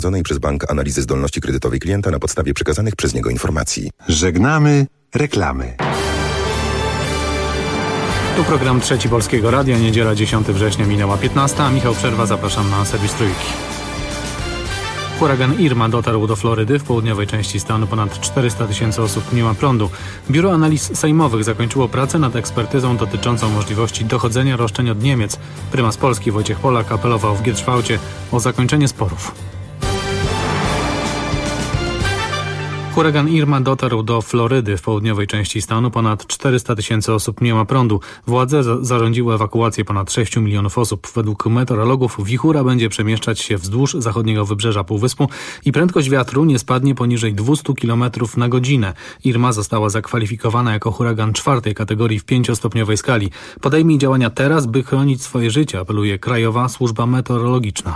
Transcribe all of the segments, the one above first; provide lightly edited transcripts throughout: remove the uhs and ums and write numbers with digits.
prowadzonej przez bank analizy zdolności kredytowej klienta na podstawie przekazanych przez niego informacji. Żegnamy reklamy. Tu program Trzeci Polskiego Radia, niedziela 10 września minęła 15, a Michał Przerwa, zapraszam na serwis Trójki. Huragan Irma dotarł do Florydy. W południowej części stanu ponad 400 000 osób nie ma prądu. Biuro Analiz Sejmowych zakończyło pracę nad ekspertyzą dotyczącą możliwości dochodzenia roszczeń od Niemiec. Prymas Polski Wojciech Polak apelował w Gietrzwałcie o zakończenie sporów. Huragan Irma dotarł do Florydy. W południowej części stanu ponad 400 000 osób nie ma prądu. Władze zarządziły ewakuację ponad 6 milionów osób. Według meteorologów wichura będzie przemieszczać się wzdłuż zachodniego wybrzeża półwyspu i prędkość wiatru nie spadnie poniżej 200 km na godzinę. Irma została zakwalifikowana jako huragan 4. kategorii w 5-stopniowej skali. Podejmij działania teraz, by chronić swoje życie, apeluje Krajowa Służba Meteorologiczna.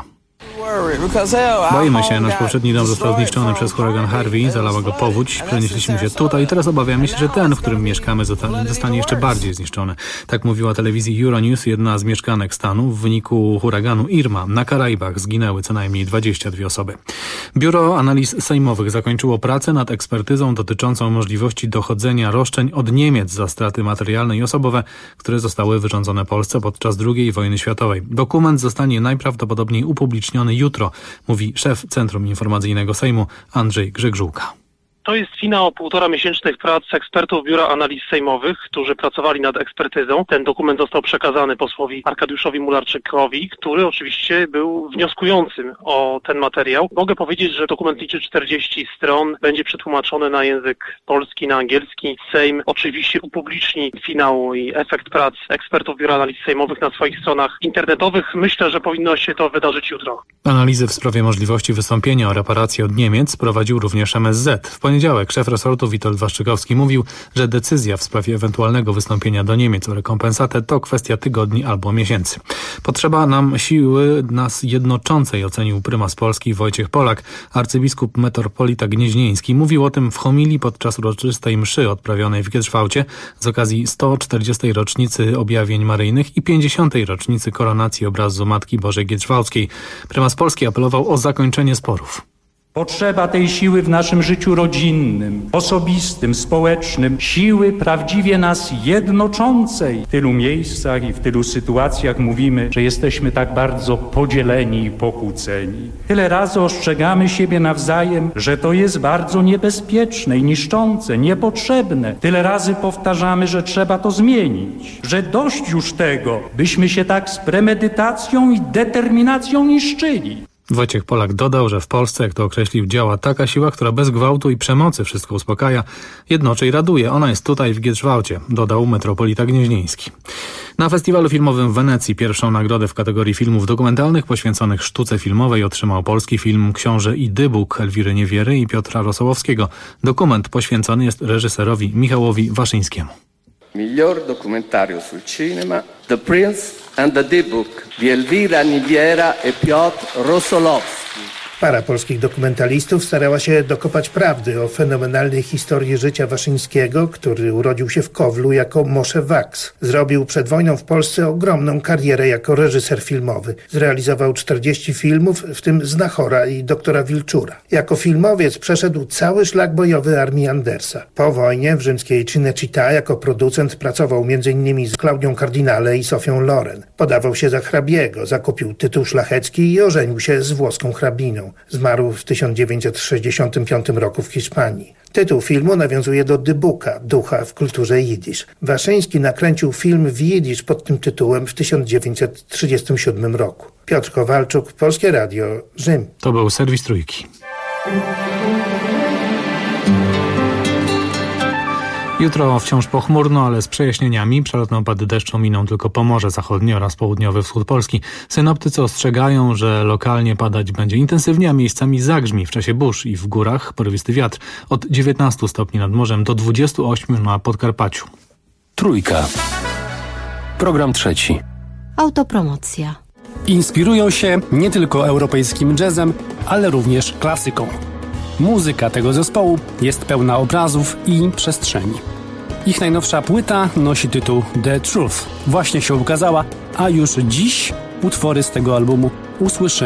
Boimy się, nasz poprzedni dom został zniszczony przez huragan Harvey, zalała go powódź, przenieśliśmy się tutaj i teraz obawiamy się, że ten, w którym mieszkamy, zostanie jeszcze bardziej zniszczony. Tak mówiła telewizji Euronews jedna z mieszkanek stanu. W wyniku huraganu Irma na Karaibach zginęły co najmniej 22 osoby. Biuro Analiz Sejmowych zakończyło pracę nad ekspertyzą dotyczącą możliwości dochodzenia roszczeń od Niemiec za straty materialne i osobowe, które zostały wyrządzone Polsce podczas II wojny światowej. Dokument zostanie najprawdopodobniej upubliczniony jutro, mówi szef Centrum Informacyjnego Sejmu Andrzej Grzegżółka. To jest finał 1,5-miesięcznych prac ekspertów Biura Analiz Sejmowych, którzy pracowali nad ekspertyzą. Ten dokument został przekazany posłowi Arkadiuszowi Mularczykowi, który oczywiście był wnioskującym o ten materiał. Mogę powiedzieć, że dokument liczy 40 stron, będzie przetłumaczony na język polski, na angielski. Sejm oczywiście upubliczni finał i efekt prac ekspertów Biura Analiz Sejmowych na swoich stronach internetowych. Myślę, że powinno się to wydarzyć jutro. Analizy w sprawie możliwości wystąpienia o reparacje od Niemiec prowadził również MSZ. W poniedziałek szef resortu Witold Waszczykowski mówił, że decyzja w sprawie ewentualnego wystąpienia do Niemiec o rekompensatę to kwestia tygodni albo miesięcy. Potrzeba nam siły nas jednoczącej, ocenił prymas Polski Wojciech Polak. Arcybiskup metropolita gnieźnieński mówił o tym w homilii podczas uroczystej mszy odprawionej w Gietrzwałcie z okazji 140. rocznicy objawień maryjnych i 50. rocznicy koronacji obrazu Matki Bożej Gietrzwałckiej. Prymas Polski apelował o zakończenie sporów. Potrzeba tej siły w naszym życiu rodzinnym, osobistym, społecznym, siły prawdziwie nas jednoczącej. W tylu miejscach i w tylu sytuacjach mówimy, że jesteśmy tak bardzo podzieleni i pokłóceni. Tyle razy ostrzegamy siebie nawzajem, że to jest bardzo niebezpieczne i niszczące, niepotrzebne. Tyle razy powtarzamy, że trzeba to zmienić, że dość już tego, byśmy się tak z premedytacją i determinacją niszczyli. Wojciech Polak dodał, że w Polsce, jak to określił, działa taka siła, która bez gwałtu i przemocy wszystko uspokaja, jednoczy i raduje. Ona jest tutaj w Gietrzwałcie, dodał metropolita gnieźnieński. Na festiwalu filmowym w Wenecji pierwszą nagrodę w kategorii filmów dokumentalnych poświęconych sztuce filmowej otrzymał polski film Książę i Dybuk Elwiry Niewiery i Piotra Rosołowskiego. Dokument poświęcony jest reżyserowi Michałowi Waszyńskiemu. Miglior documentario sul cinema, The Prince and the Dybbuk di Elvira Niwiera e Piotr Rosolowski. Para polskich dokumentalistów starała się dokopać prawdy o fenomenalnej historii życia Waszyńskiego, który urodził się w Kowlu jako Moshe Waks. Zrobił przed wojną w Polsce ogromną karierę jako reżyser filmowy. Zrealizował 40 filmów, w tym Znachora i Doktora Wilczura. Jako filmowiec przeszedł cały szlak bojowy armii Andersa. Po wojnie w rzymskiej Cinecittà jako producent pracował m.in. z Klaudią Cardinale i Sofią Loren. Podawał się za hrabiego, zakupił tytuł szlachecki i ożenił się z włoską hrabiną. Zmarł w 1965 roku w Hiszpanii. Tytuł filmu nawiązuje do Dybuka, ducha w kulturze jidysz. Waszyński nakręcił film w jidysz pod tym tytułem w 1937 roku. Piotr Kowalczuk, Polskie Radio, Rzym. To był serwis Trójki. Jutro wciąż pochmurno, ale z przejaśnieniami. Przelotne opady deszczu miną tylko Pomorze Zachodnie oraz południowy wschód Polski. Synoptycy ostrzegają, że lokalnie padać będzie intensywnie, a miejscami zagrzmi w czasie burz i w górach porywisty wiatr od 19 stopni nad morzem do 28 na Podkarpaciu. Trójka. Program trzeci. Autopromocja. Inspirują się nie tylko europejskim jazzem, ale również klasyką. Muzyka tego zespołu jest pełna obrazów i przestrzeni. Ich najnowsza płyta nosi tytuł The Truth. Właśnie się ukazała, a już dziś utwory z tego albumu usłyszymy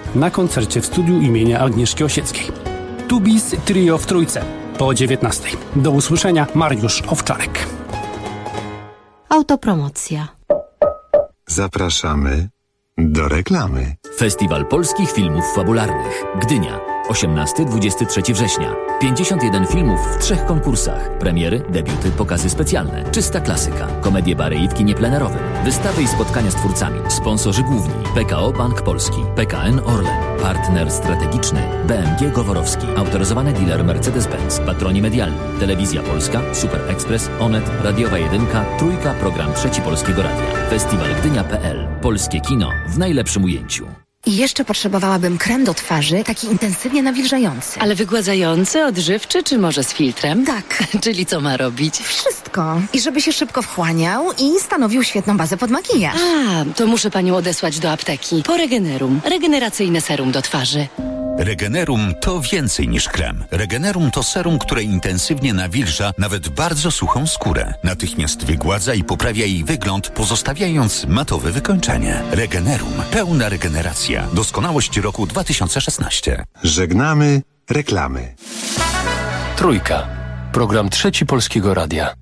na koncercie w studiu imienia Agnieszki Osieckiej. Tubis Trio w Trójce po 19. Do usłyszenia, Mariusz Owczarek. Autopromocja. Zapraszamy do reklamy. Festiwal Polskich Filmów Fabularnych. Gdynia. 18-23 września. 51 filmów w 3 konkursach. Premiery, debiuty, pokazy specjalne. Czysta klasyka. Komedie bary i w kinie plenerowym. Wystawy i spotkania z twórcami. Sponsorzy główni. PKO Bank Polski. PKN Orlen. Partner strategiczny. BMG Goworowski. Autoryzowany dealer Mercedes-Benz. Patroni medialni. Telewizja Polska. Super Express. Onet. Radiowa 1. Trójka. Program 3 Polskiego Radia. Festiwalgdynia.pl. Polskie kino w najlepszym ujęciu. I jeszcze potrzebowałabym krem do twarzy, taki intensywnie nawilżający. Ale wygładzający, odżywczy, czy może z filtrem? Tak. Czyli co ma robić? Wszystko. I żeby się szybko wchłaniał i stanowił świetną bazę pod makijaż. To muszę panią odesłać do apteki. Po Regenerum. Regeneracyjne serum do twarzy. Regenerum to więcej niż krem. Regenerum to serum, które intensywnie nawilża nawet bardzo suchą skórę. Natychmiast wygładza i poprawia jej wygląd, pozostawiając matowe wykończenie. Regenerum. Pełna regeneracja. Doskonałość roku 2016. Żegnamy reklamy. Trójka. Program 3 Polskiego Radia.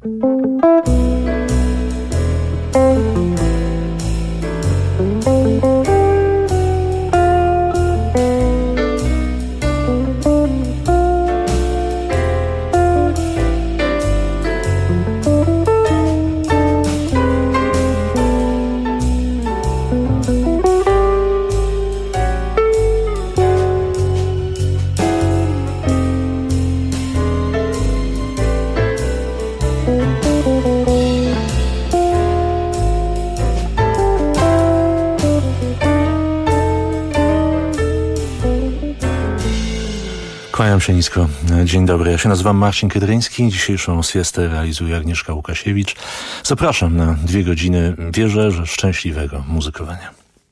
Kłaniam się nisko. Dzień dobry. Ja się nazywam Marcin Kydryński. Dzisiejszą siestę realizuje Agnieszka Łukasiewicz. Zapraszam na 2 godziny, wierzę, że szczęśliwego muzykowania.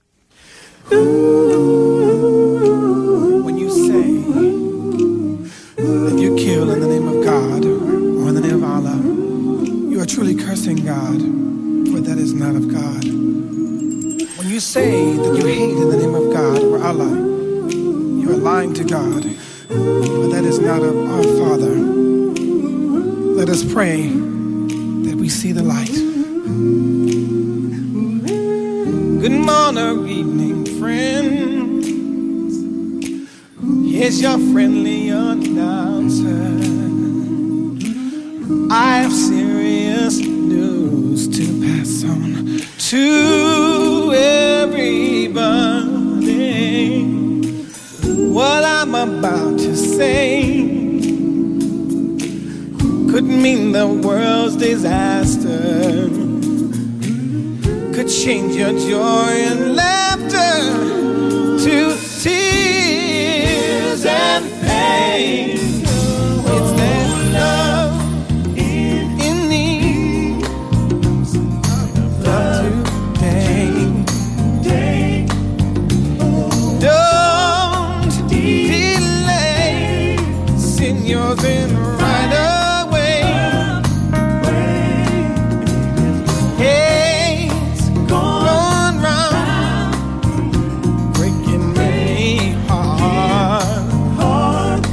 When you say that you kill in the name of God or in the name of Allah, you are truly cursing God, for that is not of God. When you say that you hate in the name of God or Allah, you are lying to God, for that is not of our Father. Let us pray that we see the light. Good morning, evening, friends. Here's your friendly announcer. I have serious news to pass on to everybody. What I'm about to say could mean the world's disaster, could change your joy and laughter to tears and pain. It's that love in need, love today. Don't delay, send yours in right away. Hate's gone round, breaking many hearts.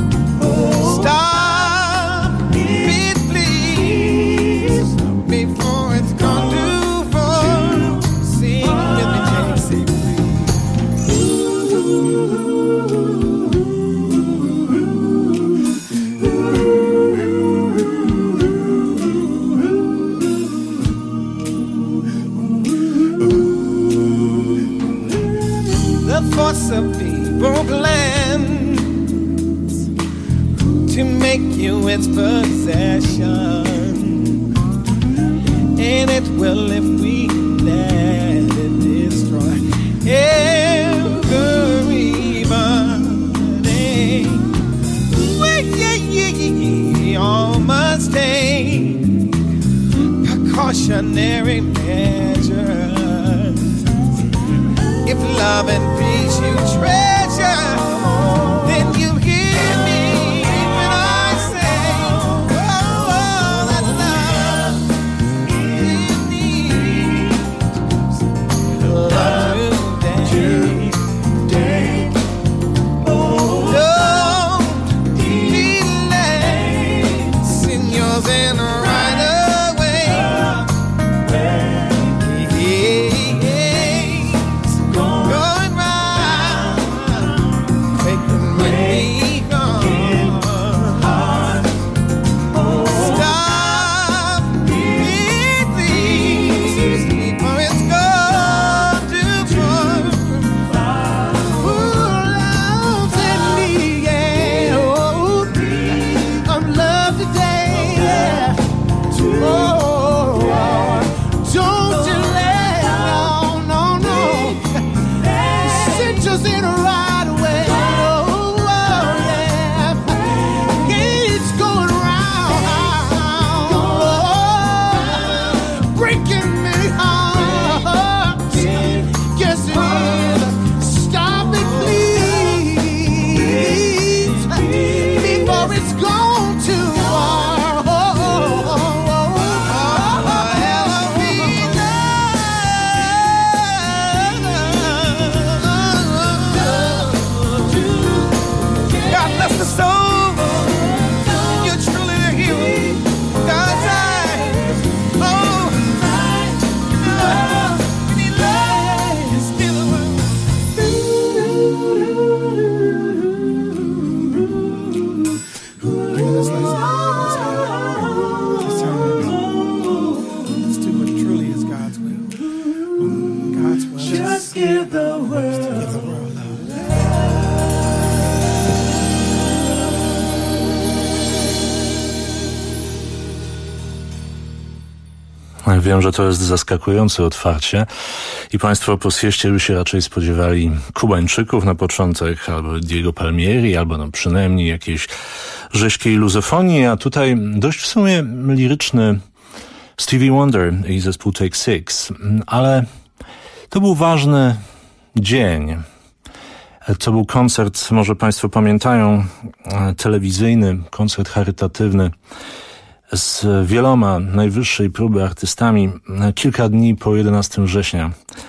Stop it, please, before it's gone too far. Sing with me, Jane, sing the force of evil plans to make you its possession, and it will if we let it destroy everybody. We all must take precautionary measures. If love and peace you treasure, then you hear me when I say, oh, that love you need. Love today. it's gone too far. That's the soul. You're truly the hero. God's eyes. Oh, love. You need love. It's still the world. Let's do what truly is God's will. God's will. Just give the world. Give the world love. Wiem, że to jest zaskakujące otwarcie i Państwo po sieście by się raczej spodziewali Kubańczyków na początek, albo Diego Palmieri, albo no przynajmniej jakiejś rzeźkiej luzofonii, a tutaj dość w sumie liryczny Stevie Wonder i zespół Take Six. Ale to był ważny dzień. To był koncert, może Państwo pamiętają, telewizyjny, koncert charytatywny z wieloma najwyższej próby artystami kilka dni po 11 września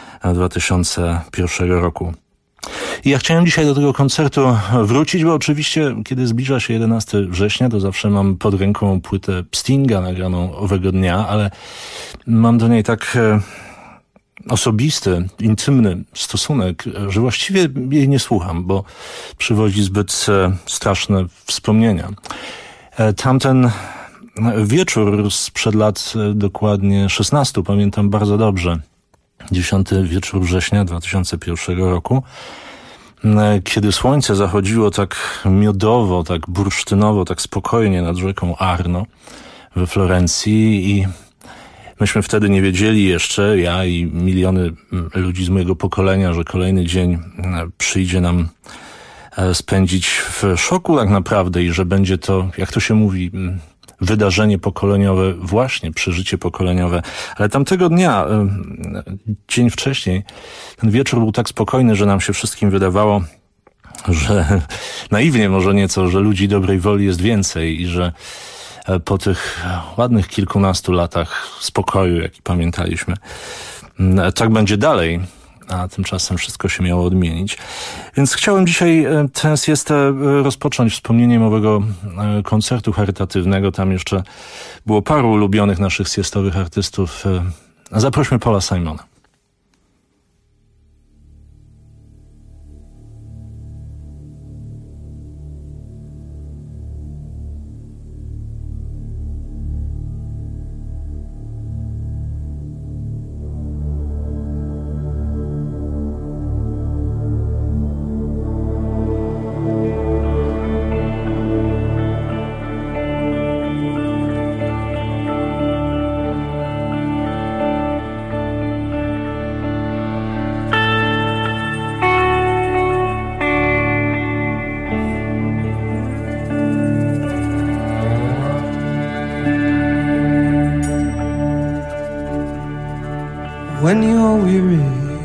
2001 roku. I ja chciałem dzisiaj do tego koncertu wrócić, bo oczywiście kiedy zbliża się 11 września, to zawsze mam pod ręką płytę Stinga nagraną owego dnia, ale mam do niej tak osobisty, intymny stosunek, że właściwie jej nie słucham, bo przywodzi zbyt straszne wspomnienia. Tamten wieczór sprzed lat dokładnie 16, pamiętam bardzo dobrze. 10 wieczór września 2001 roku, kiedy słońce zachodziło tak miodowo, tak bursztynowo, tak spokojnie nad rzeką Arno we Florencji i myśmy wtedy nie wiedzieli jeszcze, ja i miliony ludzi z mojego pokolenia, że kolejny dzień przyjdzie nam spędzić w szoku tak naprawdę i że będzie to, jak to się mówi, wydarzenie pokoleniowe, właśnie przeżycie pokoleniowe. Ale tamtego dnia, dzień wcześniej, ten wieczór był tak spokojny, że nam się wszystkim wydawało, że naiwnie może nieco, że ludzi dobrej woli jest więcej i że po tych ładnych kilkunastu latach spokoju, jaki pamiętaliśmy, tak będzie dalej. A tymczasem wszystko się miało odmienić. Więc chciałem dzisiaj tę siestę rozpocząć wspomnieniem owego koncertu charytatywnego. Tam jeszcze było paru ulubionych naszych siestowych artystów. Zaprośmy Paula Simona. When you're weary,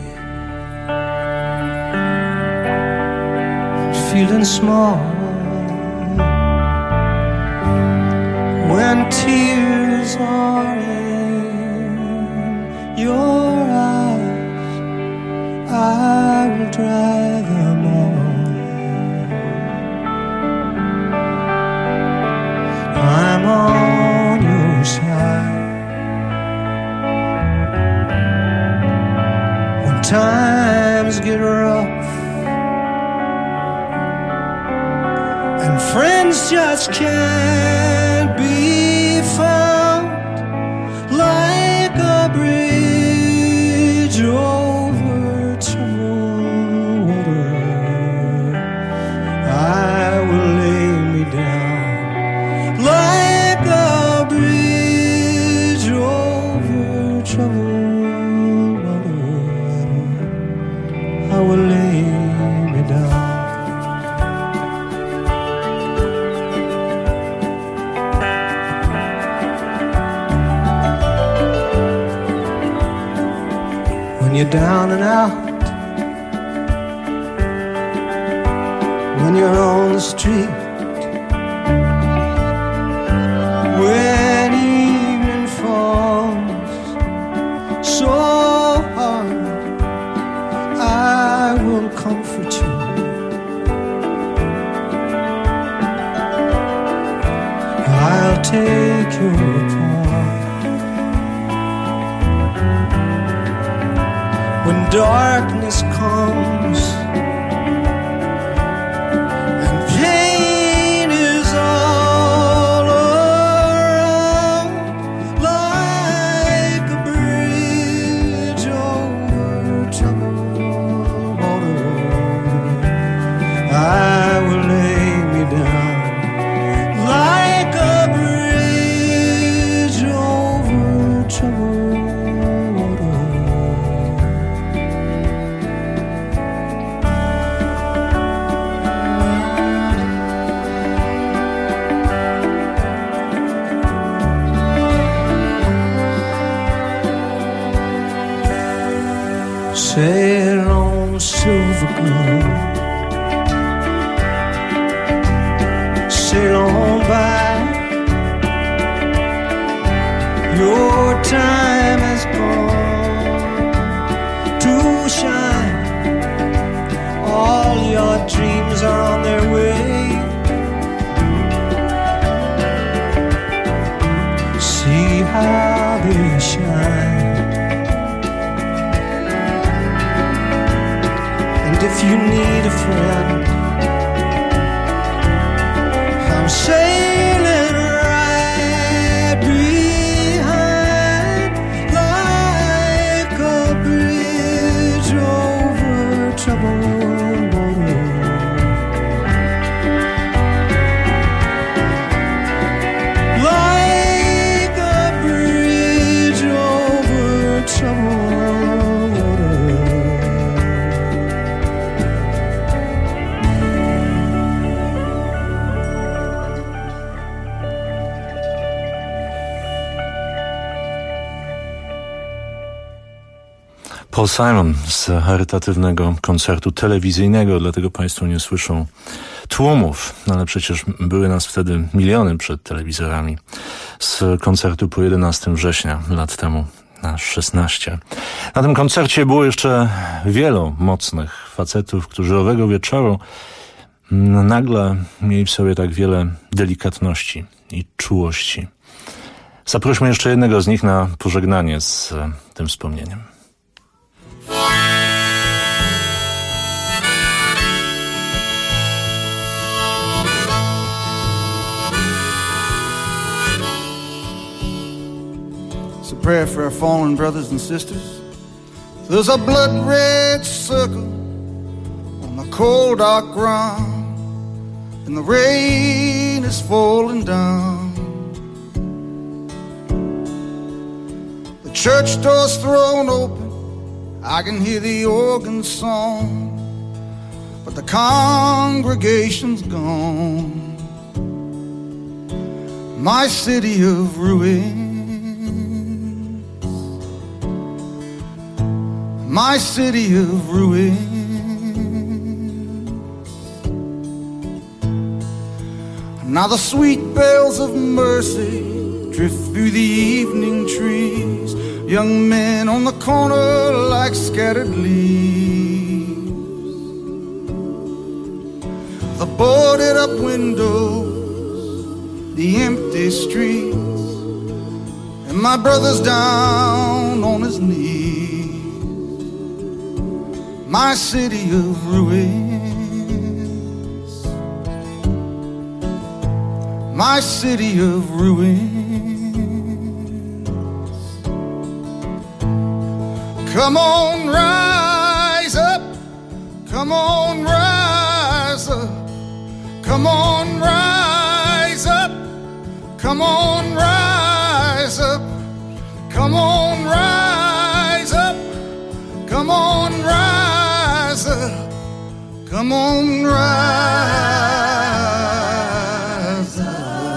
feeling small, when tears are in your eyes, I will dry them all. I'm on your side. Times get rough and friends just can't be found, like a bridge over troubled water. I will lay me down like a bridge over troubled. I will lay me down. When you're down and out, when you're on the street, take your part. When darkness comes and pain is all around, like a bridge over troubled water, I will lay me down like a bridge over troubled water. Sail on, silver girl, sail on by. Your time has gone to shine. All your dreams are on their way. See how they shine. If you need a friend, I'm sailing right behind, like a bridge over troubled water. Like a bridge over troubled water. Paul Simon z charytatywnego koncertu telewizyjnego, dlatego Państwo nie słyszą tłumów, ale przecież były nas wtedy miliony przed telewizorami. Z koncertu po 11 września lat temu, na 16. Na tym koncercie było jeszcze wielu mocnych facetów, którzy owego wieczoru nagle mieli w sobie tak wiele delikatności i czułości. Zaprośmy jeszcze jednego z nich na pożegnanie z tym wspomnieniem. It's a prayer for our fallen brothers and sisters. There's a blood-red circle on the cold, dark ground, and the rain is falling down. The church door's thrown open, I can hear the organ song, but the congregation's gone. My city of ruins, my city of ruins. Now the sweet bells of mercy drift through the evening trees, young men on the corner like scattered leaves. The boarded up windows, the empty streets, and my brother's down on his knees. My city of ruins, my city of ruins. Come on, rise up, come on, rise up, come on, rise up, come on, rise up, come on, rise up, come on, rise up, come on, rise up.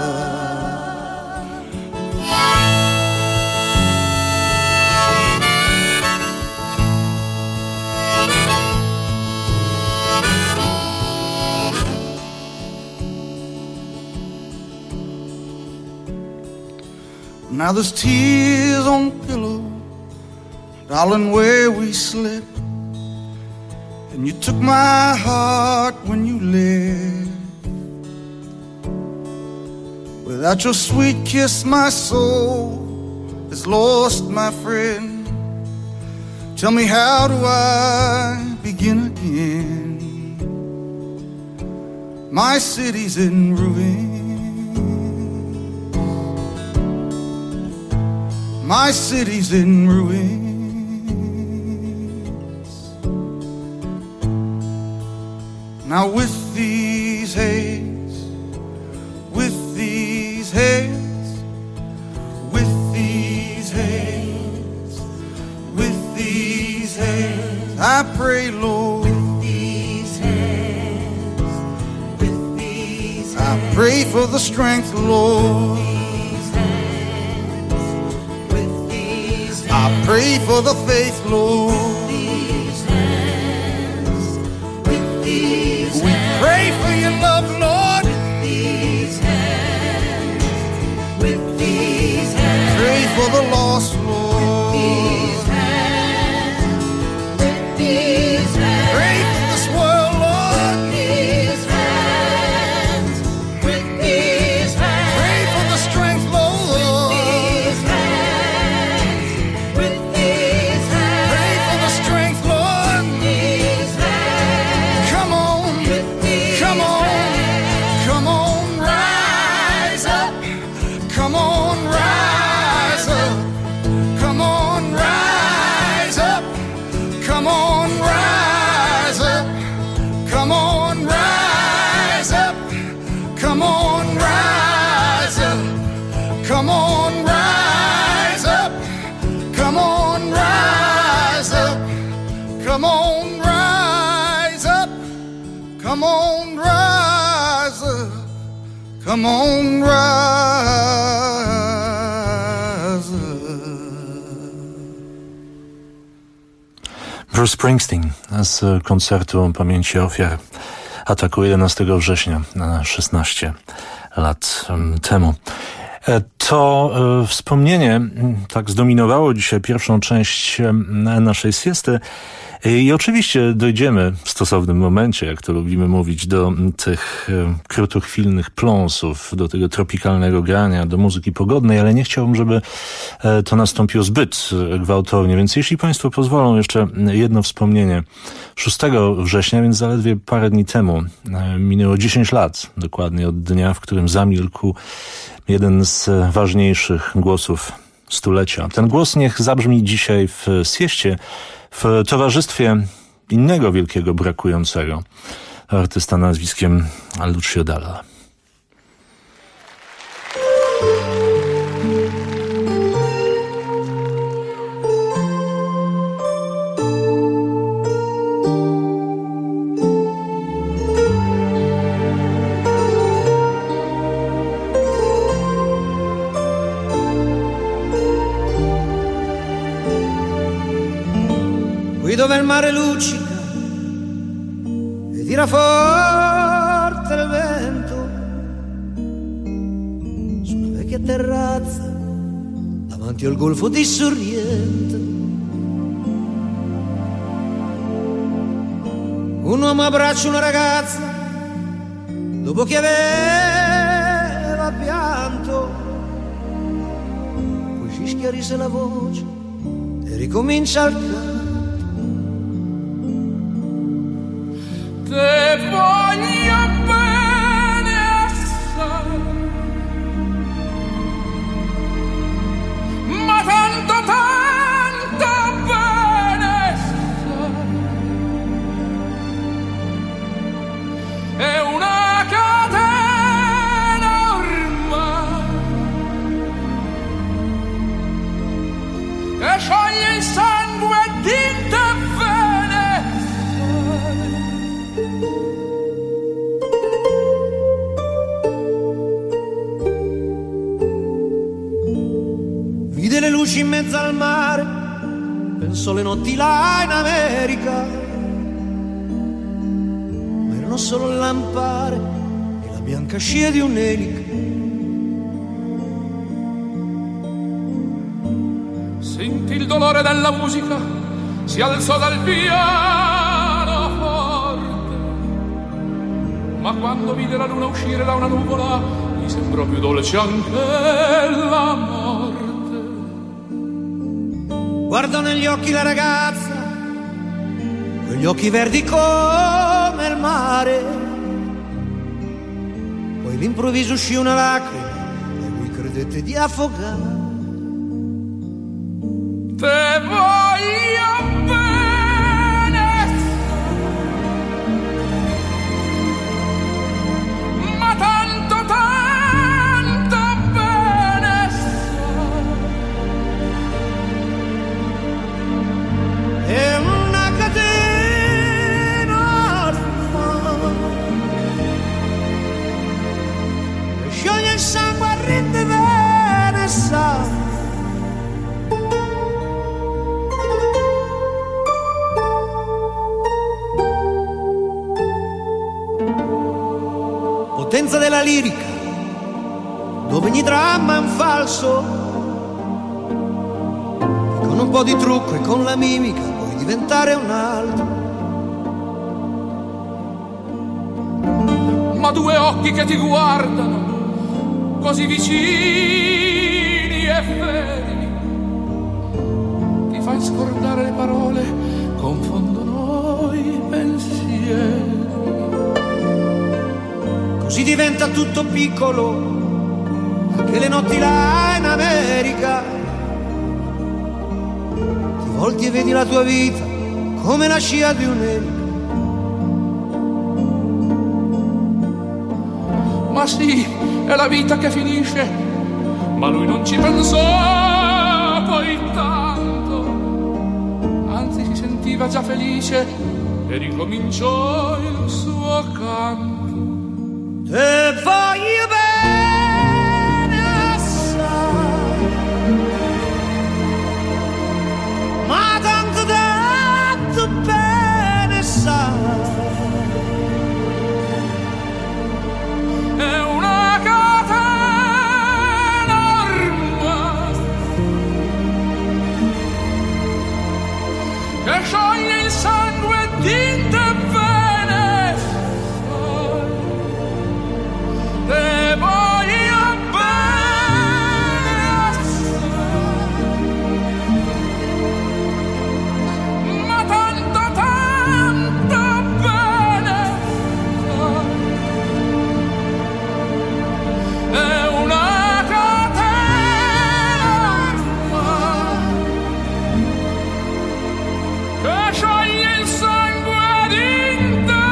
Now there's tears on the pillow, darling, where we slept. And you took my heart when you left, with Without your sweet kiss, my soul is lost, my friend. Tell me, how do I begin again? My city's in ruins. My city's in ruins. Now with these hands, with these hands, with these hands, with these hands, I pray, Lord. With these hands, with these hands, I pray for the strength, Lord. With these hands, with these hands, I pray for the faith, Lord. Pray for your love, Lord. With these hands, with these hands, pray for the lost, Lord. With these hands, with these hands, pray for this world, Lord. With these hands, with these hands, pray for the strength, Lord. With these hands, with these hands, pray for the strength, Lord. With these hands, come on. Come on, come on, rise up. Come on, rise up. Come on, rise up. Come on, rise up. Come on, rise up. Come on, rise up. Come on, rise up. Come on, rise up. Come on, rise up. Come on, rise up. Come on, rise up. Bruce Springsteen z koncertu pamięci ofiar ataku 11 września, 16 lat temu. To wspomnienie tak zdominowało dzisiaj pierwszą część naszej siesty. I oczywiście dojdziemy w stosownym momencie, jak to lubimy mówić, do tych krótkochwilnych pląsów, do tego tropikalnego grania, do muzyki pogodnej, ale nie chciałbym, żeby to nastąpiło zbyt gwałtownie. Więc jeśli Państwo pozwolą, jeszcze jedno wspomnienie. 6 września, więc zaledwie parę dni temu, minęło 10 lat dokładnie od dnia, w którym zamilkł jeden z ważniejszych głosów stulecia. Ten głos niech zabrzmi dzisiaj w sieście, w towarzystwie innego wielkiego brakującego artysta nazwiskiem Lucio Dalla. Dove il mare luccica e tira forte il vento su una vecchia terrazza davanti al golfo di Sorrento. Un uomo abbraccia una ragazza dopo che aveva pianto, poi si schiarisce la voce e ricomincia il canto. Te voglio bene assai, ma tanto bene assai. È una catena ormai che scioglie il sangue di te bene assai. Vide le luci in mezzo al mare, pensò le notti là in America, ma erano solo il lampare e la bianca scia di un'elica. Sentì il dolore della musica, si alzò dal pianoforte, ma quando vide la luna uscire da una nuvola mi sembrò più dolce anche la morte. Guardo negli occhi la ragazza, quegli occhi verdi come il mare. Poi all'improvviso uscì una lacrima e lui credette di affogare. Te voglio bene, ma tanto, tanto bene. È una catena che scioglie il sangue a rinde bene, sa. Potenza della lirica, dove ogni dramma è un falso, e con un po' di trucco e con la mimica puoi diventare un altro. Ma due occhi che ti guardano così vicini e feri, ti fai scordare le parole, confondono i pensieri. Così diventa tutto piccolo, anche le notti là in America. Ti volti e vedi la tua vita come la scia di un'elica. Ma sì, è la vita che finisce, ma lui non ci pensò poi tanto. Anzi, si sentiva già felice e ricominciò il suo canto. Te voglio bene assai, ma tanto tanto bene sai. È una catena ormai che scioglie il sangue di te bene. Te voglio bene, ma tanto, tanto bene. È una catena che scioglie il sangue di te bene.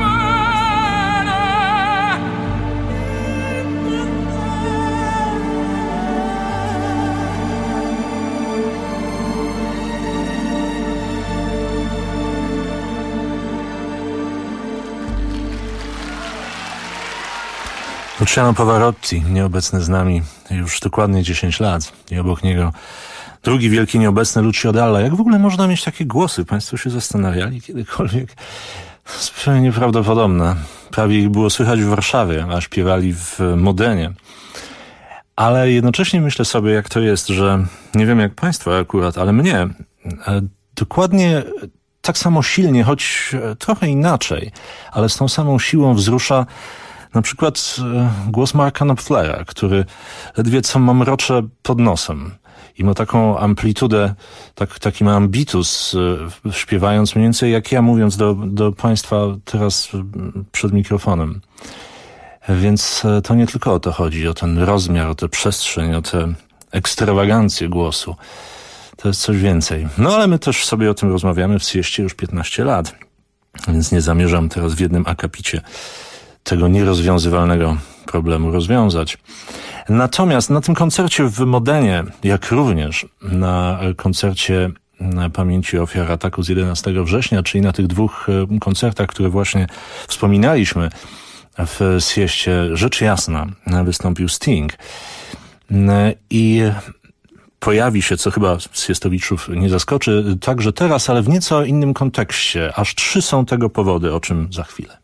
Luciano Pavarotti, nieobecny z nami już dokładnie 10 lat i obok niego drugi wielki nieobecny Lucio Dalla. Jak w ogóle można mieć takie głosy? Państwo się zastanawiali kiedykolwiek? Zupełnie nieprawdopodobne. Prawie ich było słychać w Warszawie, a śpiewali w Modenie. Ale jednocześnie myślę sobie, jak to jest, że nie wiem jak państwa akurat, ale mnie dokładnie tak samo silnie, choć trochę inaczej, ale z tą samą siłą wzrusza na przykład głos Marka Knopflera, który ledwie co mamrocze pod nosem i ma taką amplitudę, taki ma ambitus, śpiewając mniej więcej jak ja, mówiąc do państwa teraz przed mikrofonem. Więc to nie tylko o to chodzi, o ten rozmiar, o tę przestrzeń, o tę ekstrawagancję głosu. To jest coś więcej. No ale my też sobie o tym rozmawiamy w Sieście już 15 lat, więc nie zamierzam teraz w jednym akapicie tego nierozwiązywalnego problemu rozwiązać. Natomiast na tym koncercie w Modenie, jak również na koncercie na pamięci ofiar ataku z 11 września, czyli na tych dwóch koncertach, które właśnie wspominaliśmy w Sieście, rzecz jasna, wystąpił Sting. I pojawi się, co chyba Siestowiczów nie zaskoczy, także teraz, ale w nieco innym kontekście. Aż 3 są tego powody, o czym za chwilę.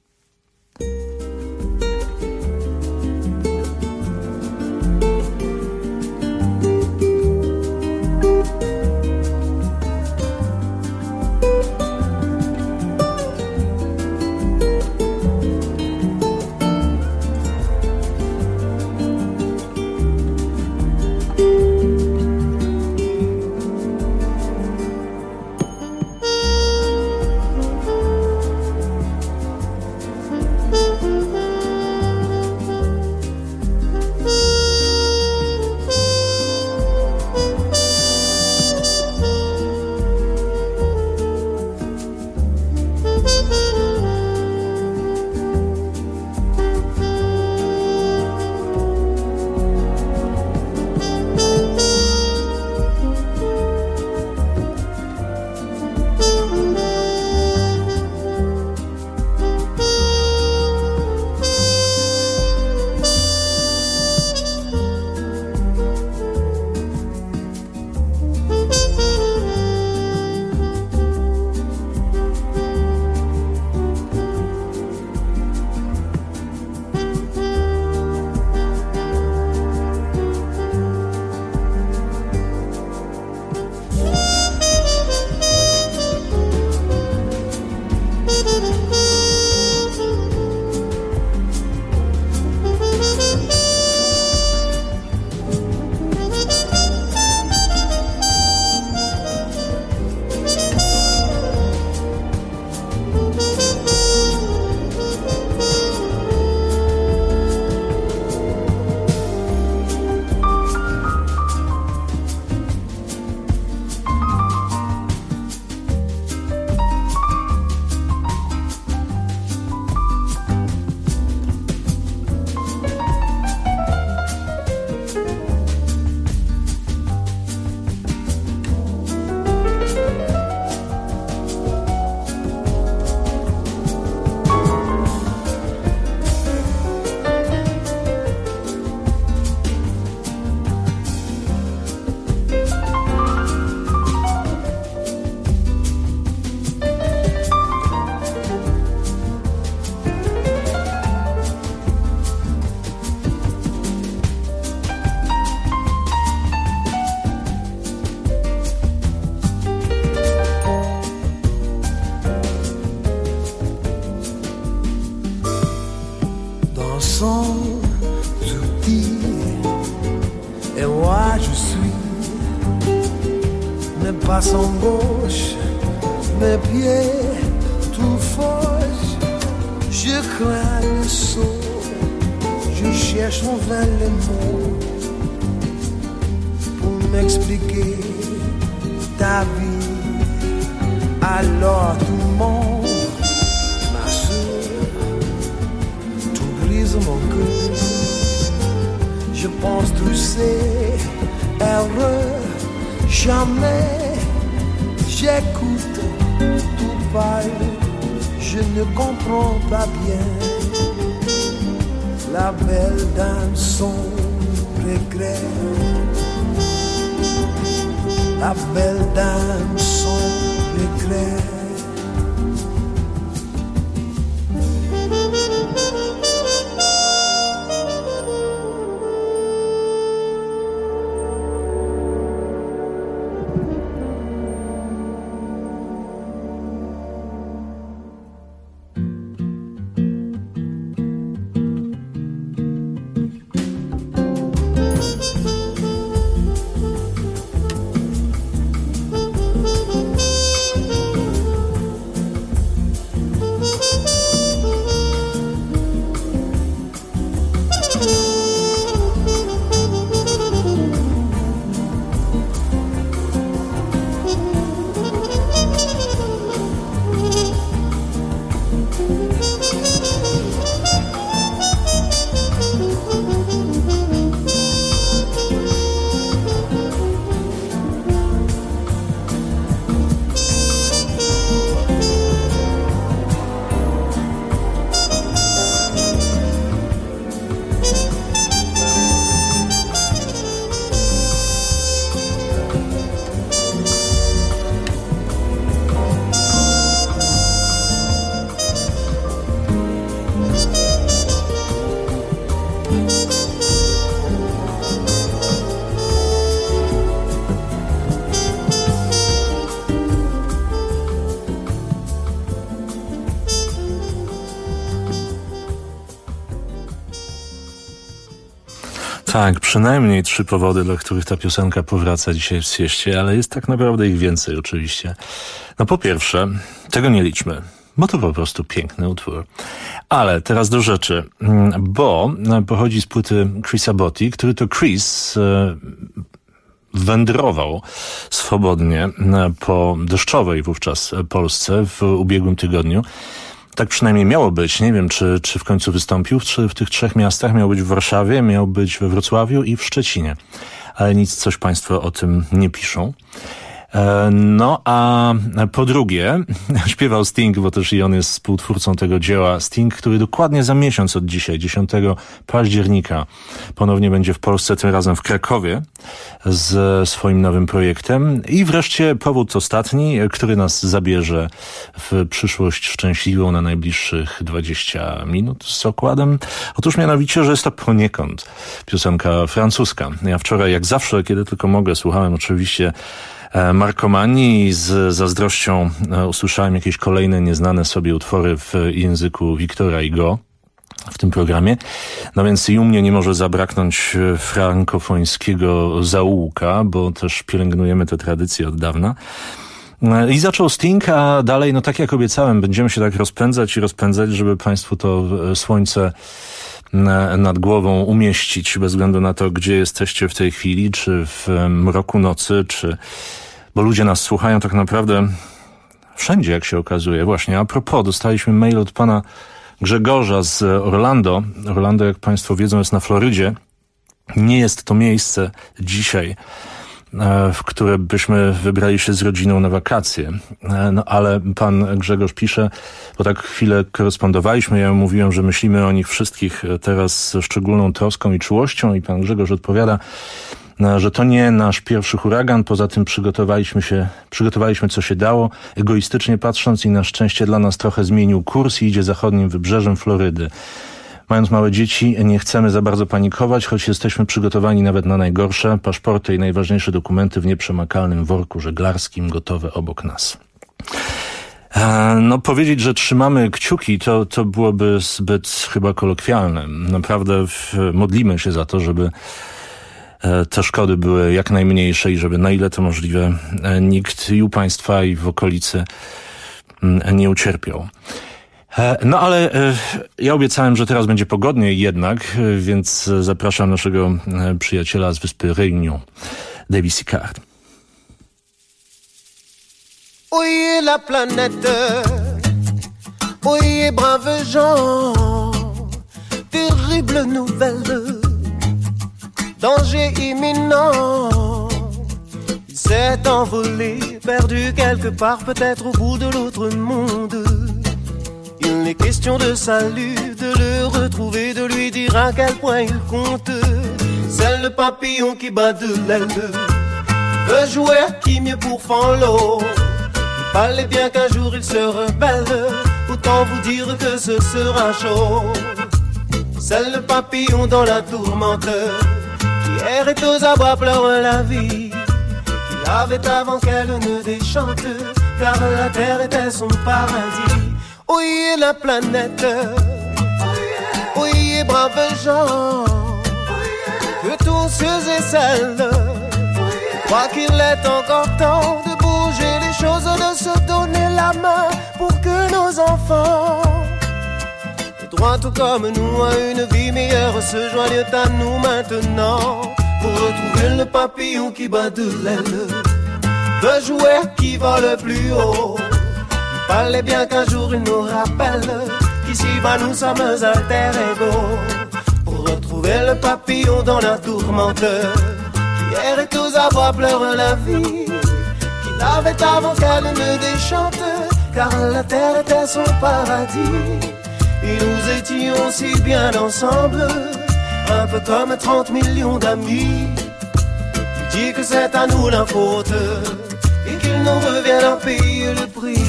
outils. Et moi je suis mes pas sont gauche, mes pieds tout fauche. Je crains le saut, je cherche mon vain les mots pour m'expliquer ta vie. Alors tout le monde, ma soeur, tout brise mon cœur. Je pense tout c'est heureux, jamais j'écoute tout parle, je ne comprends pas bien. La belle dame son regret, la belle dame son regret. Tak, przynajmniej 3 powody, dla których ta piosenka powraca dzisiaj w Sieście, ale jest tak naprawdę ich więcej oczywiście. No po pierwsze, tego nie liczmy, bo to po prostu piękny utwór. Ale teraz do rzeczy, bo pochodzi z płyty Chrisa Botti, który to Chris wędrował swobodnie po deszczowej wówczas Polsce w ubiegłym tygodniu. Tak przynajmniej miało być. Nie wiem, czy w końcu wystąpił w tych 3 miastach. Miał być w Warszawie, miał być we Wrocławiu i w Szczecinie. Ale nic, coś państwo o tym nie piszą. No a po drugie śpiewał Sting, bo też i on jest współtwórcą tego dzieła. Sting, który dokładnie za miesiąc od dzisiaj, 10 października, ponownie będzie w Polsce, tym razem w Krakowie, z swoim nowym projektem. I wreszcie powód ostatni, który nas zabierze w przyszłość szczęśliwą na najbliższych 20 minut z okładem. Otóż mianowicie, że jest to poniekąd piosenka francuska. Ja wczoraj, jak zawsze, kiedy tylko mogę, słuchałem oczywiście Markomanii i z zazdrością usłyszałem jakieś kolejne nieznane sobie utwory w języku Victora Hugo w tym programie. No więc i u mnie nie może zabraknąć frankofońskiego zaułka, bo też pielęgnujemy tę tradycję od dawna. I zaczął Sting, a dalej, no tak jak obiecałem, będziemy się tak rozpędzać, żeby państwu to słońce nad głową umieścić, bez względu na to, gdzie jesteście w tej chwili, czy w mroku nocy, bo ludzie nas słuchają tak naprawdę wszędzie, jak się okazuje. Właśnie, a propos, dostaliśmy mail od pana Grzegorza z Orlando. Orlando, jak państwo wiedzą, jest na Florydzie. Nie jest to miejsce dzisiaj, w które byśmy wybrali się z rodziną na wakacje. No ale pan Grzegorz pisze, bo tak chwilę korespondowaliśmy, ja mówiłem, że myślimy o nich wszystkich teraz ze szczególną troską i czułością i pan Grzegorz odpowiada, że to nie nasz pierwszy huragan, poza tym przygotowaliśmy co się dało, egoistycznie patrząc i na szczęście dla nas trochę zmienił kurs i idzie zachodnim wybrzeżem Florydy. Mając małe dzieci, nie chcemy za bardzo panikować, choć jesteśmy przygotowani nawet na najgorsze. Paszporty i najważniejsze dokumenty w nieprzemakalnym worku żeglarskim gotowe obok nas. No powiedzieć, że trzymamy kciuki, to byłoby zbyt chyba kolokwialne. Naprawdę modlimy się za to, żeby te szkody były jak najmniejsze i żeby na ile to możliwe nikt i u państwa i w okolicy nie ucierpiał. No ale ja obiecałem, że teraz będzie pogodniej jednak, więc zapraszam naszego przyjaciela z wyspy Réunion, David Sicard. Oyez la planète, oyez braves gens, terrible nouvelle, danger imminent. Il s'est envolé, perdu quelque part, peut-être au bout de l'autre monde. Il n'est question de salut, de le retrouver, de lui dire à quel point il compte. C'est le papillon qui bat de l'aile, veut jouer à qui mieux pour l'eau. Fallait bien qu'un jour il se rebelle, autant vous dire que ce sera chaud. C'est le papillon dans la tourmente, qui errait aux abois pleure la vie. Il avait avant qu'elle ne déchante, car la terre était son paradis. Oyez la planète, oyez braves gens, que tous ceux et celles croient qu'il est encore temps de bouger les choses, de se donner la main pour que nos enfants, droit tout comme nous, à une vie meilleure, se joignent à nous maintenant, pour retrouver le papillon qui bat de l'aile, de jouer qui vole plus haut. Il fallait bien qu'un jour il nous rappelle qu'ici-bas nous sommes alter ego, pour retrouver le papillon dans la tourmente. Hier et aux abois pleure la vie, qu'il avait avant qu'elle ne déchante, car la terre était son paradis. Et nous étions si bien ensemble, un peu comme 30 millions d'amis. Il dit que c'est à nous la faute, et qu'il nous revient d'en payer le prix.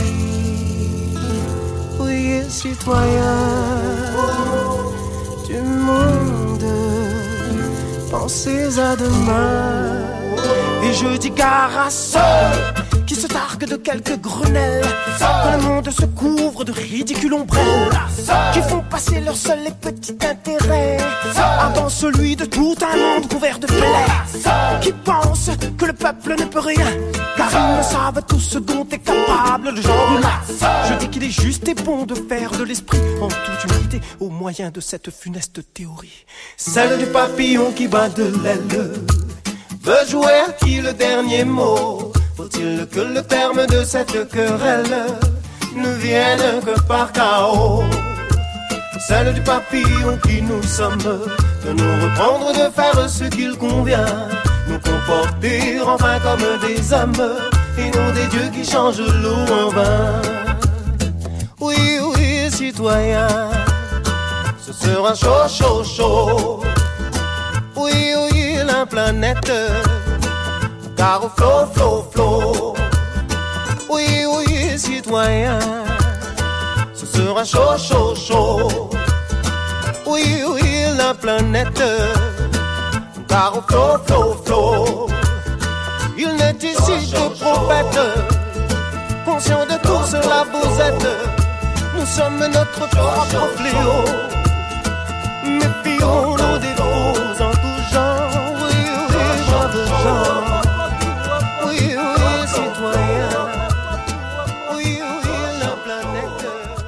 Oui, citoyens du monde, pensez à demain. Et je dis gare à ceux qui se targuent de quelques grenelles, quand le monde se couvre de ridicules ombrelles, qui font passer leur seul et petit intérêt avant celui de tout un monde couvert de plaies, qui pensent que le peuple ne peut rien, car ils ne savent tout ce dont est capable le genre humain. Je dis qu'il est juste et bon de faire de l'esprit en toute humilité au moyen de cette funeste théorie, celle du papillon qui bat de l'aile, veut jouer à qui le dernier mot. Faut-il que le terme de cette querelle ne vienne que par chaos? Celle du papillon qui nous sommes, de nous reprendre, de faire ce qu'il convient, nous comporter enfin comme des hommes, et non des dieux qui changent l'eau en vin. Oui, oui, citoyens, ce sera chaud, chaud, chaud. Oui, oui, la planète, car au flot, flot, flot. Oui, oui, citoyens, ce sera chaud, chaud, chaud. Oui, oui, la planète, car au flot, flot, flot. Il n'est ici que prophète, conscient de tout cela vous êtes. Nous sommes notre propre fléau, méfions-nous des faux en tout genre. Oui, oui, braves gens. Oui, oui, citoyens. Oui, oui, la planète.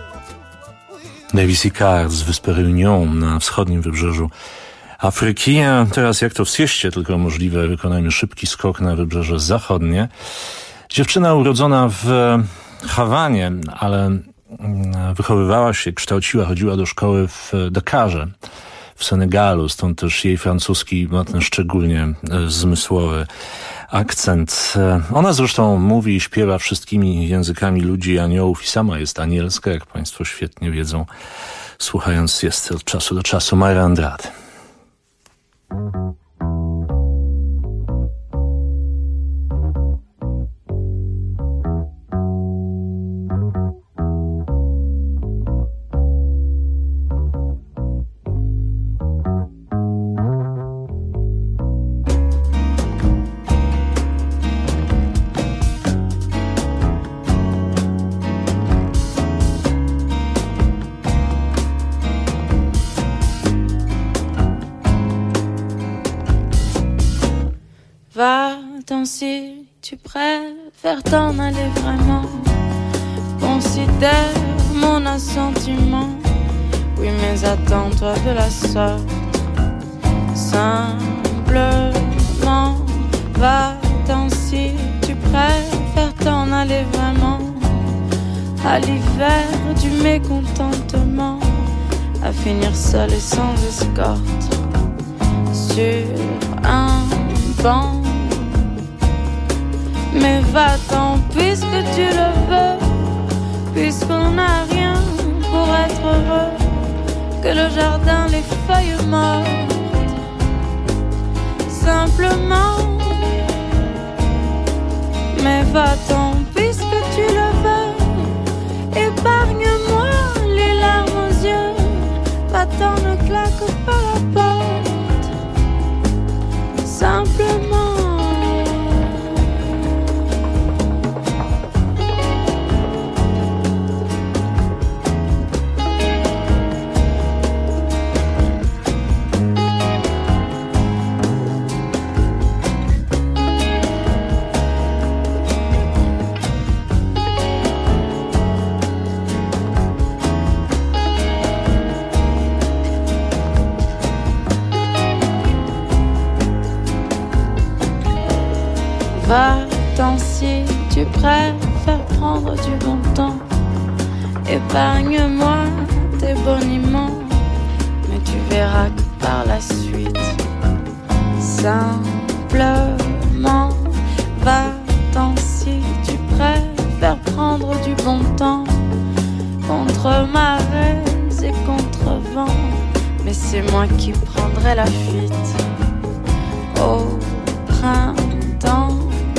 David Sicard z wyspy Réunion na wschodnim wybrzeżu Afryki. A teraz jak to w sieście tylko możliwe, wykonajmy szybki skok na wybrzeże zachodnie. Dziewczyna urodzona w Hawanie, ale wychowywała się, kształciła, chodziła do szkoły w Dakarze w Senegalu, stąd też jej francuski ma ten szczególnie zmysłowy akcent. Ona zresztą mówi i śpiewa wszystkimi językami ludzi i aniołów i sama jest anielska, jak państwo świetnie wiedzą, słuchając jest od czasu do czasu Mayra Andrade. Va-t'en si tu préfères t'en aller vraiment. Considère mon assentiment. Oui, mais attends-toi de la sorte. Simplement, va-t'en si tu préfères t'en aller vraiment. À l'hiver du mécontentement, à finir seul et sans escorte sur un banc. Mais va-t'en puisque tu le veux, puisqu'on n'a rien pour être heureux que le jardin, les feuilles mortes. Simplement, mais va-t'en puisque tu le veux, épargne-moi les larmes aux yeux. Va-t'en, ne claque pas la porte. Simplement. Va-t'en si tu préfères prendre du bon temps. Épargne-moi tes boniments, mais tu verras que par la suite, simplement, va-t'en si tu préfères prendre du bon temps. Contre marées et contre vent, mais c'est moi qui prendrai la fuite au printemps.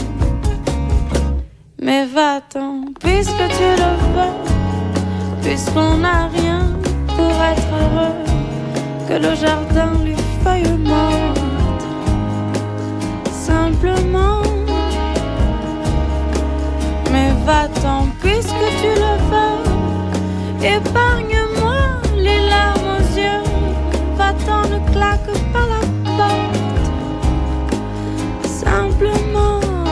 Mais va-t'en, puisque tu le veux, puisqu'on n'a rien pour être heureux que le jardin, les feuilles mortes. Simplement, mais va-t'en, puisque tu le veux, épargne-moi les larmes aux yeux. Va-t'en, ne claque pas la porte. Simplement.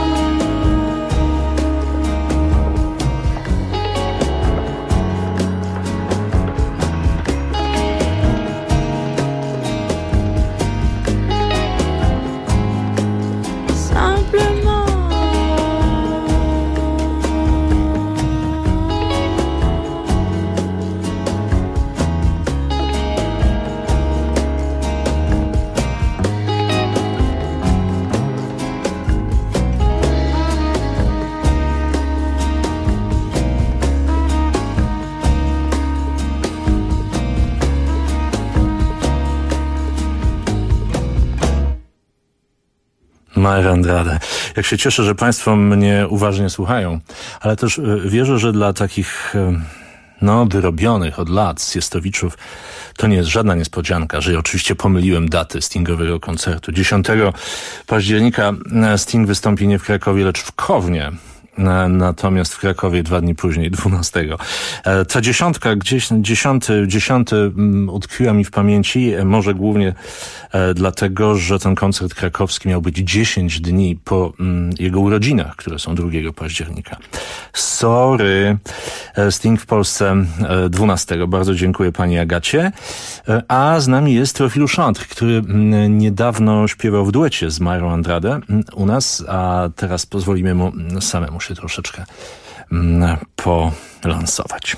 Mayra Andrade. Jak się cieszę, że Państwo mnie uważnie słuchają, ale też wierzę, że dla takich wyrobionych od lat Siestowiczów to nie jest żadna niespodzianka, że ja oczywiście pomyliłem daty Stingowego koncertu. 10 października Sting wystąpi nie w Krakowie, lecz w Kownie. Natomiast w Krakowie 2 dni później, 12. Ta dziesiątka, gdzieś 10 utkwiła mi w pamięci, może głównie dlatego, że ten koncert krakowski miał być 10 dni po jego urodzinach, które są 2 października. Sorry, Sting w Polsce 12. Bardzo dziękuję pani Agacie. A z nami jest Teofil Chantre, który niedawno śpiewał w duecie z Mayrą Andrade u nas, a teraz pozwolimy mu samemu się troszeczkę polansować.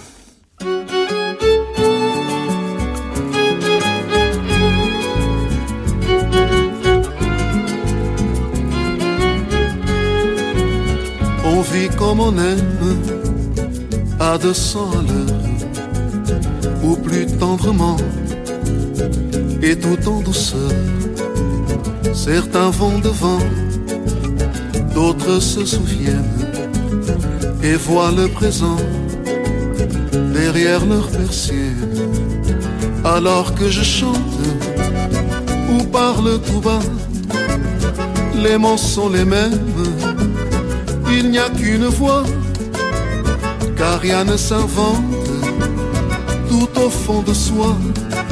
On vit comme on aime, à 200 à l'heure, ou plus tendrement, et tout en douceur. Certains vont devant, d'autres se souviennent et voient le présent derrière leur persienne. Alors que je chante ou parle tout bas, les mots sont les mêmes, il n'y a qu'une voix, car rien ne s'invente, tout au fond de soi,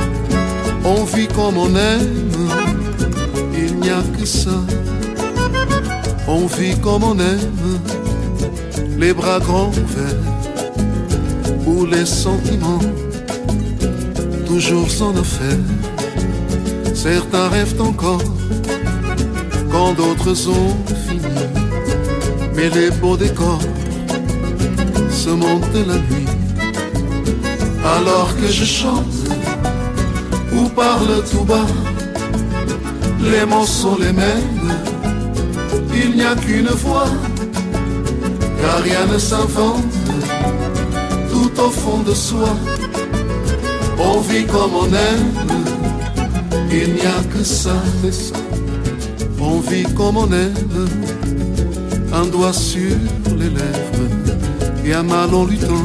on vit comme on aime, il n'y a que ça. On vit comme on aime, les bras grands ouverts, où les sentiments, toujours en affaire. Certains rêvent encore, quand d'autres ont fini. Mais les beaux décors se montent la nuit. Alors que je chante ou parle tout bas, les mots sont les mêmes, il n'y a qu'une voix, car rien ne s'invente, tout au fond de soi. On vit comme on aime, il n'y a que ça. On vit comme on aime, un doigt sur les lèvres, et un mal en luttant,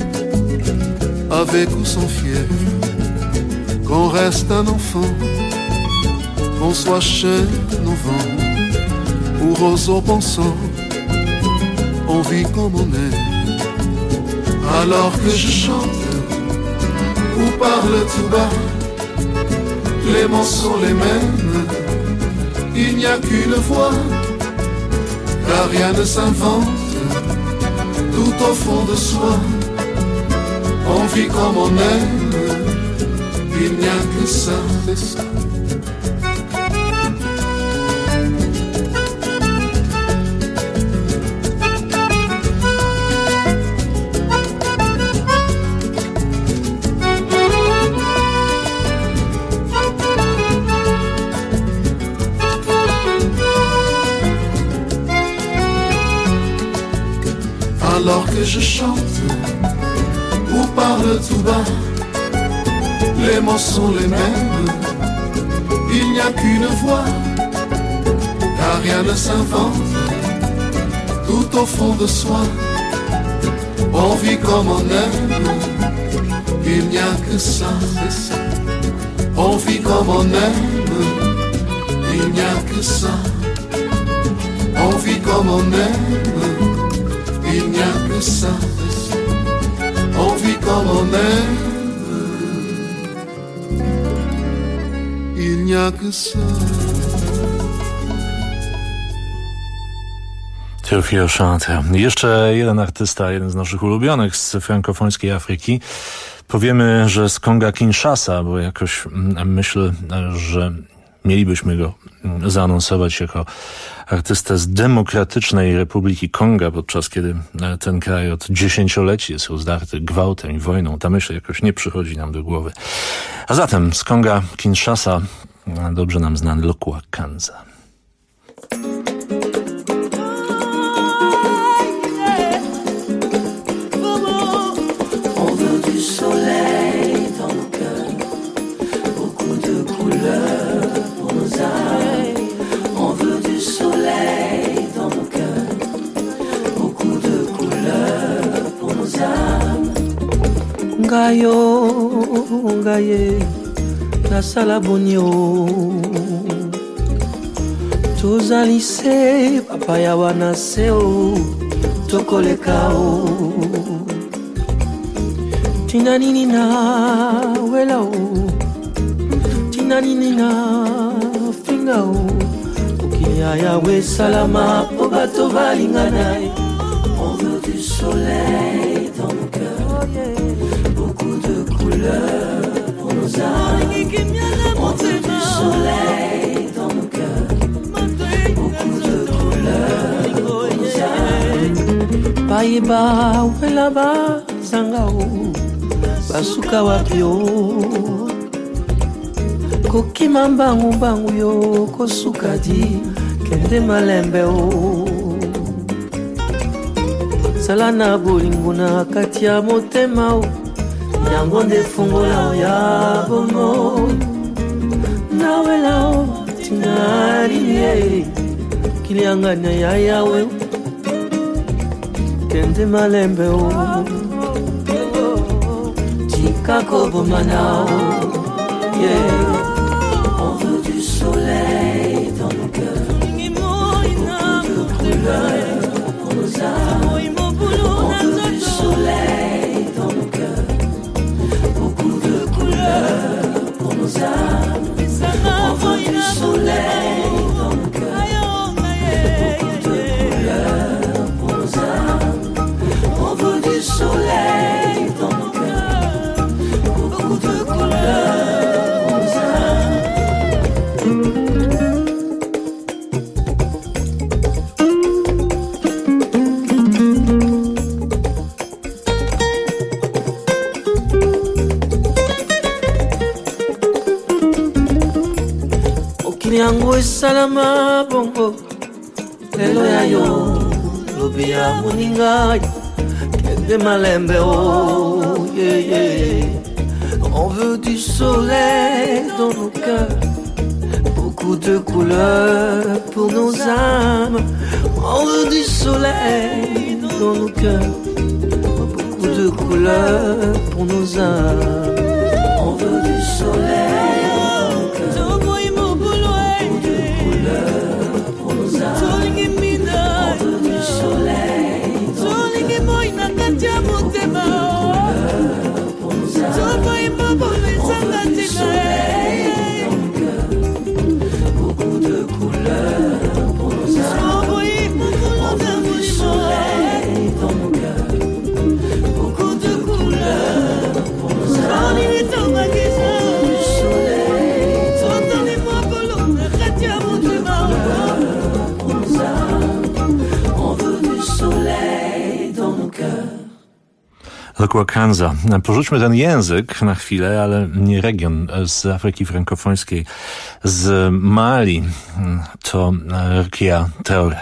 avec ou sans fièvre. Qu'on reste un enfant, qu'on soit chêne au vent ou roseau pensant, on vit comme on aime. Alors que je chante ou parle tout bas, les mots sont les mêmes, il n'y a qu'une voix, car rien ne s'invente, tout au fond de soi. On vit comme on aime, il n'y a que ça, c'est ça. Alors que je chante ou parle tout bas, les mots sont les mêmes, il n'y a qu'une voix, car rien ne s'invente, tout au fond de soi. On vit comme on aime, il n'y a que ça, c'est ça. On vit comme on aime, il n'y a que ça. On vit comme on aime, il n'y a que ça. On vit comme on aime, il n'y a que ça. Teofilo Chante. Jeszcze jeden artysta, jeden z naszych ulubionych z frankofońskiej Afryki. Powiemy, że z Konga Kinshasa, bo jakoś myślę, że mielibyśmy go zaanonsować jako artystę z Demokratycznej Republiki Konga, podczas kiedy ten kraj od dziesięcioleci jest uzdarty gwałtem i wojną. Ta myśl jakoś nie przychodzi nam do głowy. A zatem z Konga Kinshasa dobrze nam znany Lokua Kanza. Ngayo, ngaye, nasala bonio. Tozalise, papaya wanaseo, tokolekao. Tinanini na welao, tinanini na fingao. Ukiyaya we salama, pobato valinganai. On veut du soleil dans nos cœurs, beaucoup de couleurs pour nos âmes. On veut du soleil dans nos cœurs, beaucoup de couleurs pour nos âmes. Paiba, welaba, zangao, basuka wapio. Kokima mbangu bangu yo, kosuka di, kende malembe o. Salana bolingo na kati ya motema o, yango nde fungola o ya bomo. Nawela o tinariye, kilianganya ya yawe, kende malembe o. Chikako bomana o, yeah. On veut du soleil dans nos cœurs, beaucoup de couleurs pour nos âmes. On veut du soleil dans nos cœurs, beaucoup de couleurs pour nos âmes. On veut du soleil dans nos cœurs, Yango salama bongo lelo ya yo lobia moninga kende malembe oh yeah yeah. On veut du soleil dans nos cœurs, beaucoup de couleurs pour nos âmes. On veut du soleil dans nos cœurs, beaucoup de couleurs pour nos âmes. On veut du soleil. Kanza. Porzućmy ten język na chwilę, ale nie region z Afryki frankofońskiej, z Mali. To Rekia Traoré.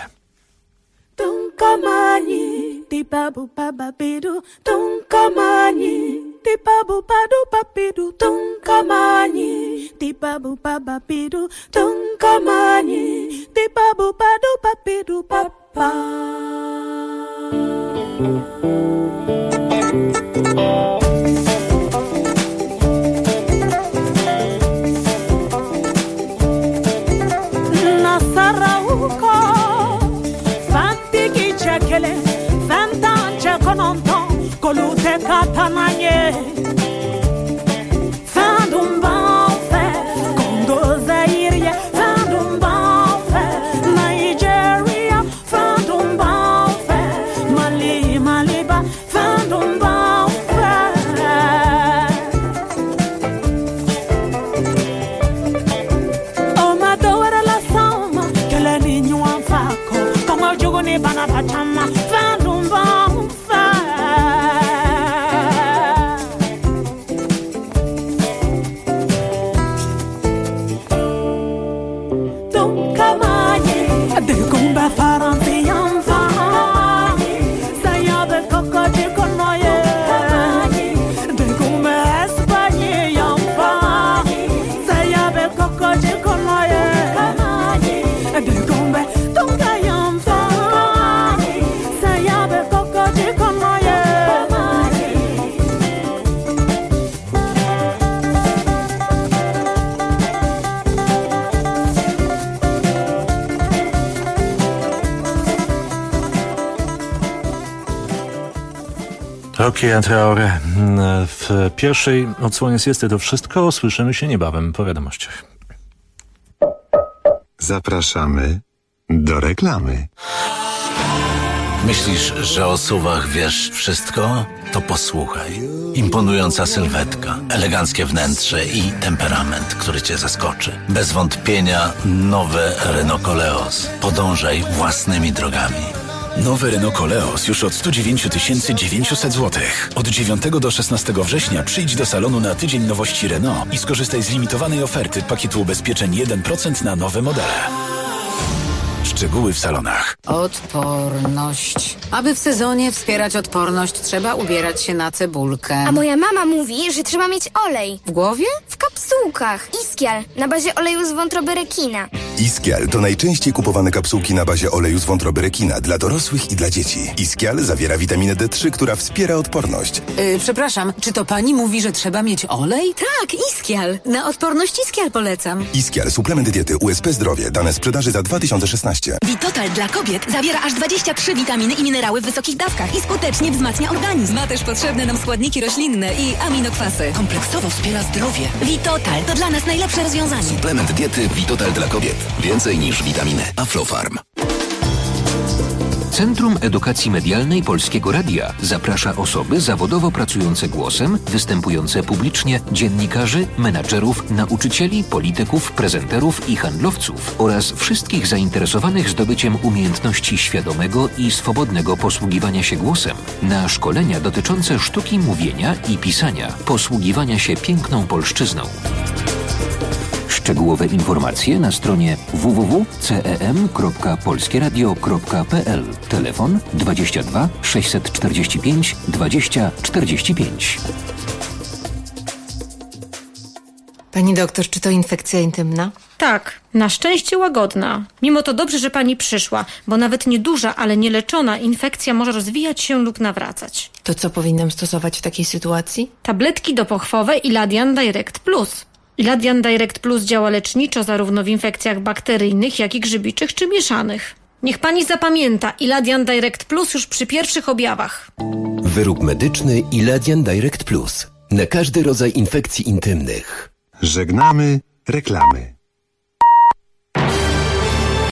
Rekia Traoré. W pierwszej odsłonie Siesty to wszystko. Słyszymy się niebawem po wiadomościach. Zapraszamy do reklamy. Myślisz, że o SUV-ach wiesz wszystko? To posłuchaj. Imponująca sylwetka, eleganckie wnętrze i temperament, który cię zaskoczy. Bez wątpienia nowe Renault Koleos. Podążaj własnymi drogami. Nowy Renault Koleos już od 109 900 zł. Od 9 do 16 września przyjdź do salonu na tydzień nowości Renault i skorzystaj z limitowanej oferty pakietu ubezpieczeń 1% na nowe modele. Szczegóły w salonach. Odporność. Aby w sezonie wspierać odporność, trzeba ubierać się na cebulkę. A moja mama mówi, że trzeba mieć olej. W głowie? W kapsułkach. Iskial, na bazie oleju z wątroby rekina. Iskial to najczęściej kupowane kapsułki na bazie oleju z wątroby rekina dla dorosłych i dla dzieci. Iskial zawiera witaminę D3, która wspiera odporność. Przepraszam, czy to pani mówi, że trzeba mieć olej? Tak, Iskial. Na odporność Iskial polecam. Iskial, suplement diety USP Zdrowie. Dane sprzedaży za 2016. Vitotal dla kobiet zawiera aż 23 witaminy i minerały w wysokich dawkach i skutecznie wzmacnia organizm. Ma też potrzebne nam składniki roślinne i aminokwasy. Kompleksowo wspiera zdrowie. Vitotal to dla nas najlepsze rozwiązanie. Suplement diety Vitotal dla kobiet. Więcej niż witaminy. Aflofarm. Centrum Edukacji Medialnej Polskiego Radia zaprasza osoby zawodowo pracujące głosem, występujące publicznie, dziennikarzy, menadżerów, nauczycieli, polityków, prezenterów i handlowców oraz wszystkich zainteresowanych zdobyciem umiejętności świadomego i swobodnego posługiwania się głosem na szkolenia dotyczące sztuki mówienia i pisania, posługiwania się piękną polszczyzną. Szczegółowe informacje na stronie www.cem.polskieradio.pl. Telefon 22 645 20 45. Pani doktor, czy to infekcja intymna? Tak, na szczęście łagodna. Mimo to dobrze, że pani przyszła, bo nawet nieduża, ale nieleczona infekcja może rozwijać się lub nawracać. To co powinnam stosować w takiej sytuacji? Tabletki dopochwowe Iladian Direct Plus. Iladian Direct Plus działa leczniczo zarówno w infekcjach bakteryjnych, jak i grzybiczych czy mieszanych. Niech pani zapamięta, Iladian Direct Plus już przy pierwszych objawach. Wyrób medyczny Iladian Direct Plus. Na każdy rodzaj infekcji intymnych. Żegnamy reklamy.